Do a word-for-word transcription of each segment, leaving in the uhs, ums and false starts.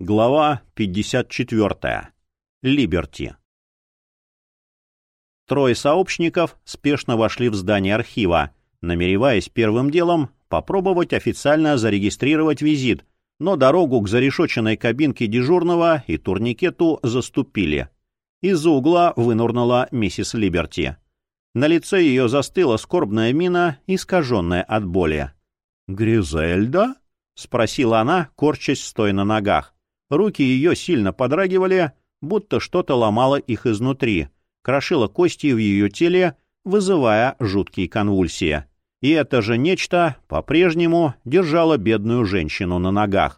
Глава пятьдесят четвёртая. Либерти. Трое сообщников спешно вошли в здание архива, намереваясь первым делом попробовать официально зарегистрировать визит, но дорогу к зарешоченной кабинке дежурного и турникету заступили. Из-за угла вынурнула миссис Либерти. На лице ее застыла скорбная мина, искаженная от боли. «Гризельда?» — спросила она, корчась стоя на ногах. Руки ее сильно подрагивали, будто что-то ломало их изнутри, крошило кости в ее теле, вызывая жуткие конвульсии. И это же нечто по-прежнему держало бедную женщину на ногах.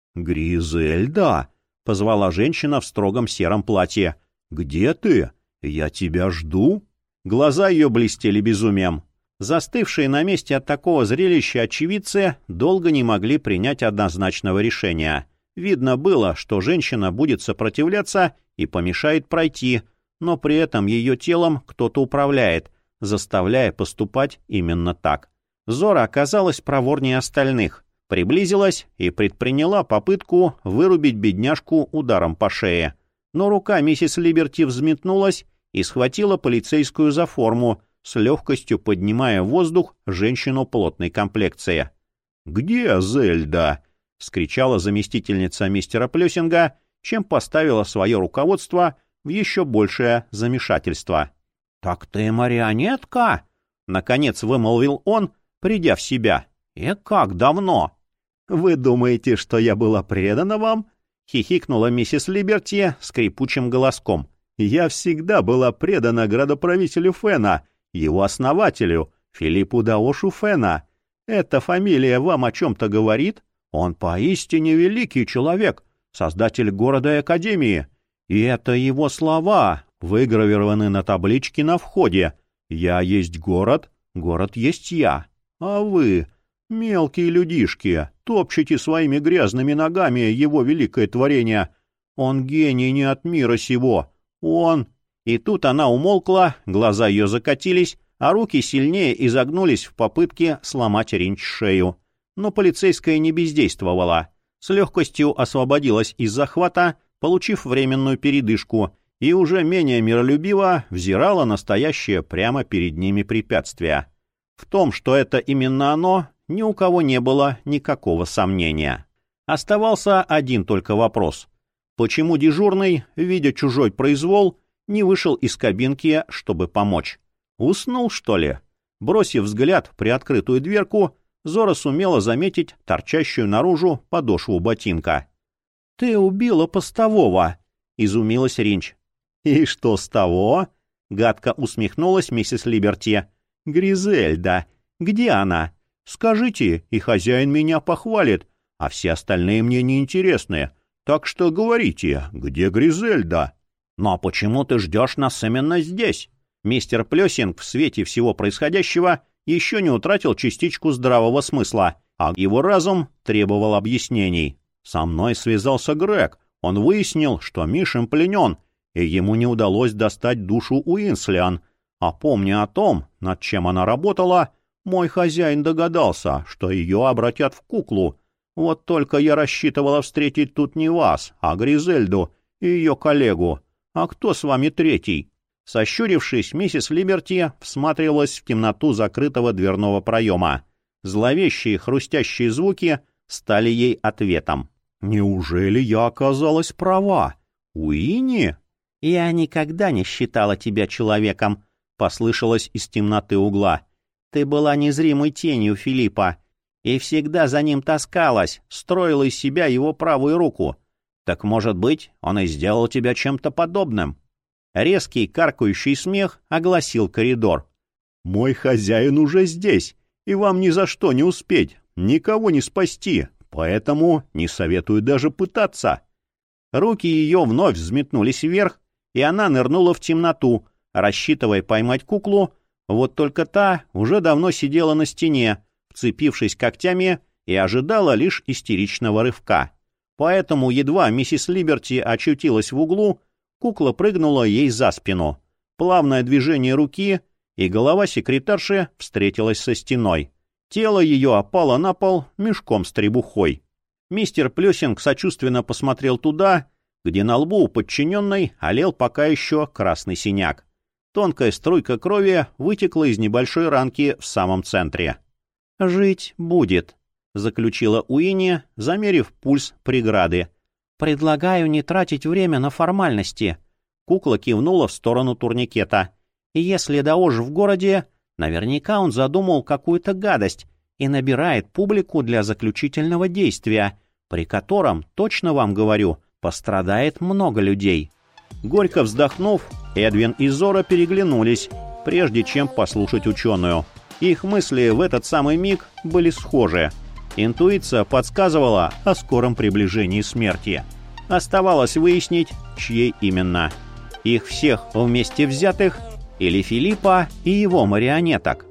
«Гризельда!» — позвала женщина в строгом сером платье. «Где ты? Я тебя жду!» Глаза ее блестели безумием. Застывшие на месте от такого зрелища очевидцы долго не могли принять однозначного решения. Видно было, что женщина будет сопротивляться и помешает пройти, но при этом ее телом кто-то управляет, заставляя поступать именно так. Зора оказалась проворнее остальных, приблизилась и предприняла попытку вырубить бедняжку ударом по шее. Но рука миссис Либерти взметнулась и схватила полицейскую за форму, с легкостью поднимая в воздух женщину плотной комплекции. «Где Зельда?» — вскричала заместительница мистера Плюсинга, чем поставила свое руководство в еще большее замешательство. «Так ты марионетка?» — наконец вымолвил он, придя в себя. «И как давно?» «Вы думаете, что я была предана вам?» — хихикнула миссис Либерти скрипучим голоском. «Я всегда была предана градоправителю Фена, его основателю, Филиппу Даошу Фена. Эта фамилия вам о чем-то говорит? Он поистине великий человек, создатель города и академии. И это его слова выгравированы на табличке на входе. «Я есть город, город есть я». А вы, мелкие людишки, топчете своими грязными ногами его великое творение. Он гений не от мира сего. Он... И тут она умолкла, глаза ее закатились, а руки сильнее изогнулись в попытке сломать Ринч шею. Но полицейская не бездействовала. С легкостью освободилась из захвата, получив временную передышку, и уже менее миролюбиво взирала на стоящее прямо перед ними препятствие. В том, что это именно оно, ни у кого не было никакого сомнения. Оставался один только вопрос. Почему дежурный, видя чужой произвол, не вышел из кабинки, чтобы помочь? Уснул, что ли? Бросив взгляд в приоткрытую дверку, Зора сумела заметить торчащую наружу подошву ботинка. — Ты убила постового! — изумилась Ринч. — И что с того? — гадко усмехнулась миссис Либерти. — Гризельда! Где она? Скажите, и хозяин меня похвалит, а все остальные мне неинтересны. Так что говорите, где Гризельда? — Но почему ты ждешь нас именно здесь? Мистер Плюсинг в свете всего происходящего еще не утратил частичку здравого смысла, а его разум требовал объяснений. Со мной связался Грег. Он выяснил, что Мишин пленен, и ему не удалось достать душу Уинслиан. А помня о том, над чем она работала, мой хозяин догадался, что ее обратят в куклу. Вот только я рассчитывала встретить тут не вас, а Гризельду и ее коллегу. А кто с вами третий? Сощурившись, миссис Либерти всматривалась в темноту закрытого дверного проема. Зловещие хрустящие звуки стали ей ответом. «Неужели я оказалась права? Уинни?» «Я никогда не считала тебя человеком», — послышалось из темноты угла. «Ты была незримой тенью Филиппа и всегда за ним таскалась, строила из себя его правую руку. Так, может быть, он и сделал тебя чем-то подобным?» Резкий каркающий смех огласил коридор. «Мой хозяин уже здесь, и вам ни за что не успеть, никого не спасти, поэтому не советую даже пытаться». Руки ее вновь взметнулись вверх, и она нырнула в темноту, рассчитывая поймать куклу, вот только та уже давно сидела на стене, вцепившись когтями, и ожидала лишь истеричного рывка. Поэтому едва миссис Либерти очутилась в углу, кукла прыгнула ей за спину. Плавное движение руки, и голова секретарши встретилась со стеной. Тело ее опало на пол мешком с требухой. Мистер Плесинг сочувственно посмотрел туда, где на лбу у подчиненной олел пока еще красный синяк. Тонкая струйка крови вытекла из небольшой ранки в самом центре. «Жить будет», — заключила Уинни, замерив пульс преграды. «Предлагаю не тратить время на формальности». Кукла кивнула в сторону турникета. «И если Даош в городе, наверняка он задумал какую-то гадость и набирает публику для заключительного действия, при котором, точно вам говорю, пострадает много людей». Горько вздохнув, Эдвин и Зора переглянулись, прежде чем послушать ученую. Их мысли в этот самый миг были схожи. Интуиция подсказывала о скором приближении смерти. Оставалось выяснить, чьей именно. Их всех вместе взятых или Филиппа и его марионеток.